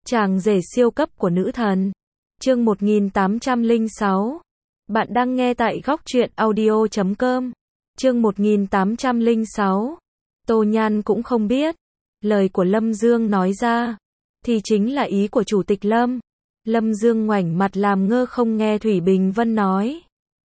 Chàng rể siêu cấp của nữ thần. Chương 1806. Bạn đang nghe tại góc truyện audio.com. Chương 1806. Tô Nhan cũng không biết. Lời của Lâm Dương nói ra thì chính là ý của Chủ tịch Lâm. Lâm Dương ngoảnh mặt làm ngơ không nghe Thủy Bình Vân nói.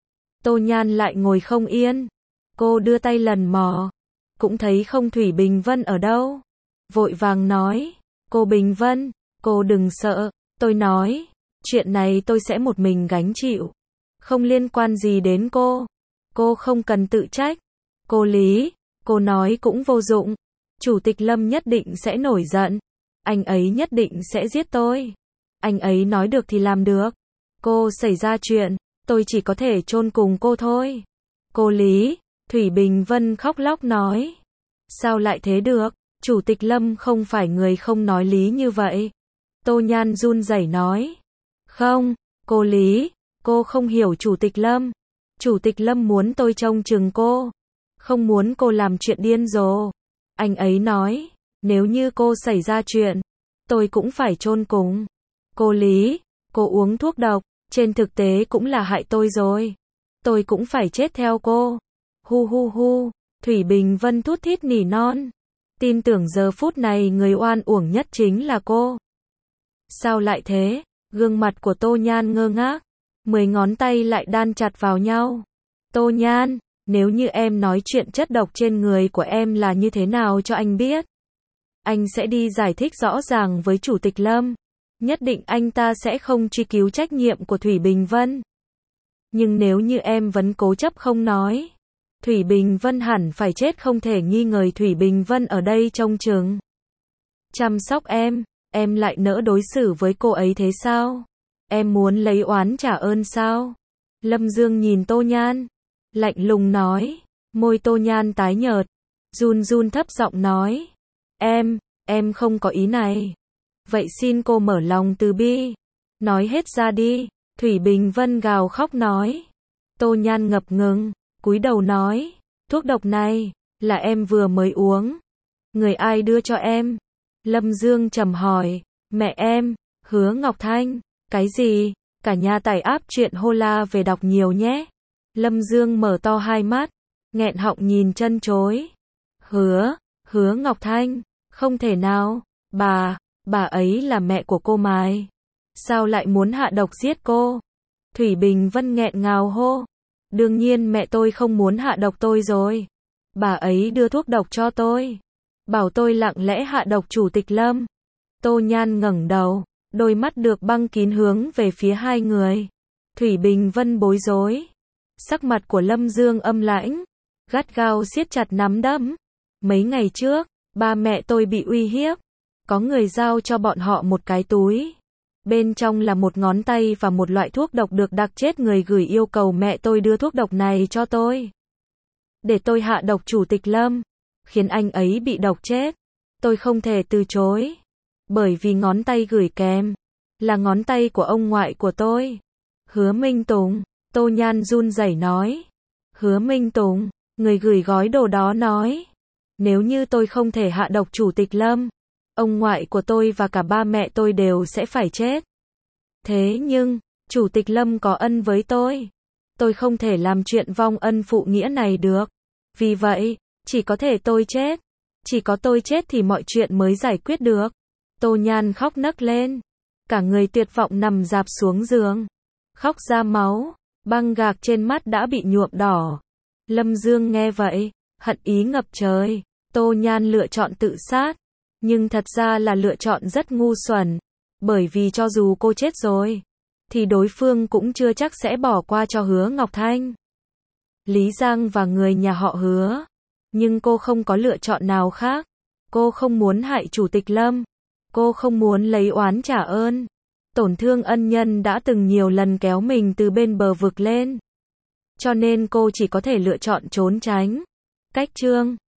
Tô Nhan lại ngồi không yên. Cô đưa tay lần mò. Cũng thấy không Thủy Bình Vân ở đâu. Vội vàng nói. Cô Bình Vân, cô đừng sợ. Tôi nói. Chuyện này tôi sẽ một mình gánh chịu. Không liên quan gì đến cô. Cô không cần tự trách. Cô Lý, cô nói cũng vô dụng. Chủ tịch Lâm nhất định sẽ nổi giận. Anh ấy nhất định sẽ giết tôi. Anh ấy nói được thì làm được. Cô xảy ra chuyện, tôi chỉ có thể chôn cùng cô thôi. Cô Lý, Thủy Bình Vân khóc lóc nói. Sao lại thế được? Chủ tịch Lâm không phải người không nói lý như vậy. Tô Nhan run rẩy nói. Không, cô Lý, cô không hiểu Chủ tịch Lâm. Chủ tịch Lâm muốn tôi trông chừng cô. Không muốn cô làm chuyện điên rồ. Anh ấy nói, nếu như cô xảy ra chuyện, tôi cũng phải chôn cùng. Cô Lý, cô uống thuốc độc, trên thực tế cũng là hại tôi rồi. Tôi cũng phải chết theo cô. Hu hu hu, Thủy Bình Vân thút thít nỉ non. Tin tưởng giờ phút này người oan uổng nhất chính là cô. Sao lại thế? Gương mặt của Tô Nhan ngơ ngác. 10 ngón tay lại đan chặt vào nhau. Tô Nhan, nếu như em nói chuyện chất độc trên người của em là như thế nào cho anh biết, anh sẽ đi giải thích rõ ràng với Chủ tịch Lâm. Nhất định anh ta sẽ không truy cứu trách nhiệm của Thủy Bình Vân. Nhưng nếu như em vẫn cố chấp không nói, Thủy Bình Vân hẳn phải chết không thể nghi ngờ. Thủy Bình Vân ở đây trông chừng, chăm sóc em lại nỡ đối xử với cô ấy thế sao? Em muốn lấy oán trả ơn sao? Lâm Dương nhìn Tô Nhan, lạnh lùng nói. Môi Tô Nhan tái nhợt, run run thấp giọng nói. Em không có ý này. Vậy xin cô mở lòng từ bi. Nói hết ra đi. Thủy Bình Vân gào khóc nói. Tô Nhan ngập ngừng, cúi đầu nói. Thuốc độc này, là em vừa mới uống. Người ai đưa cho em? Lâm Dương trầm hỏi. Mẹ em, Hứa Ngọc Thanh. Cái gì? Cả nhà tải áp chuyện hô la về đọc nhiều nhé. Lâm Dương mở to hai mắt, nghẹn họng nhìn chân chối. Hứa Ngọc Thanh, không thể nào, bà ấy là mẹ của cô Mai. Sao lại muốn hạ độc giết cô? Thủy Bình Vân nghẹn ngào hô. Đương nhiên mẹ tôi không muốn hạ độc tôi rồi. Bà ấy đưa thuốc độc cho tôi. Bảo tôi lặng lẽ hạ độc Chủ tịch Lâm. Tô Nhan ngẩng đầu, đôi mắt được băng kín hướng về phía hai người. Thủy Bình Vân bối rối. Sắc mặt của Lâm Dương âm lãnh, gắt gao siết chặt nắm đấm. Mấy ngày trước, ba mẹ tôi bị uy hiếp. Có người giao cho bọn họ một cái túi. Bên trong là một ngón tay và một loại thuốc độc được đặc chết người gửi yêu cầu mẹ tôi đưa thuốc độc này cho tôi. Để tôi hạ độc Chủ tịch Lâm, khiến anh ấy bị độc chết. Tôi không thể từ chối. Bởi vì ngón tay gửi kèm là ngón tay của ông ngoại của tôi. Hứa Minh Tùng. Tô Nhan run rẩy nói. Hứa Minh Tùng, người gửi gói đồ đó nói. Nếu như tôi không thể hạ độc Chủ tịch Lâm, ông ngoại của tôi và cả ba mẹ tôi đều sẽ phải chết. Thế nhưng, Chủ tịch Lâm có ân với tôi. Tôi không thể làm chuyện vong ân phụ nghĩa này được. Vì vậy, chỉ có thể tôi chết. Chỉ có tôi chết thì mọi chuyện mới giải quyết được. Tô Nhan khóc nấc lên. Cả người tuyệt vọng nằm rạp xuống giường. Khóc ra máu. Băng gạc trên mắt đã bị nhuộm đỏ. Lâm Dương nghe vậy, hận ý ngập trời. Tô Nhan lựa chọn tự sát. Nhưng thật ra là lựa chọn rất ngu xuẩn. Bởi vì cho dù cô chết rồi, thì đối phương cũng chưa chắc sẽ bỏ qua cho Hứa Ngọc Thanh, Lý Giang và người nhà họ Hứa. Nhưng cô không có lựa chọn nào khác. Cô không muốn hại Chủ tịch Lâm. Cô không muốn lấy oán trả ơn. Tổn thương ân nhân đã từng nhiều lần kéo mình từ bên bờ vực lên. Cho nên cô chỉ có thể lựa chọn trốn tránh. Cách chương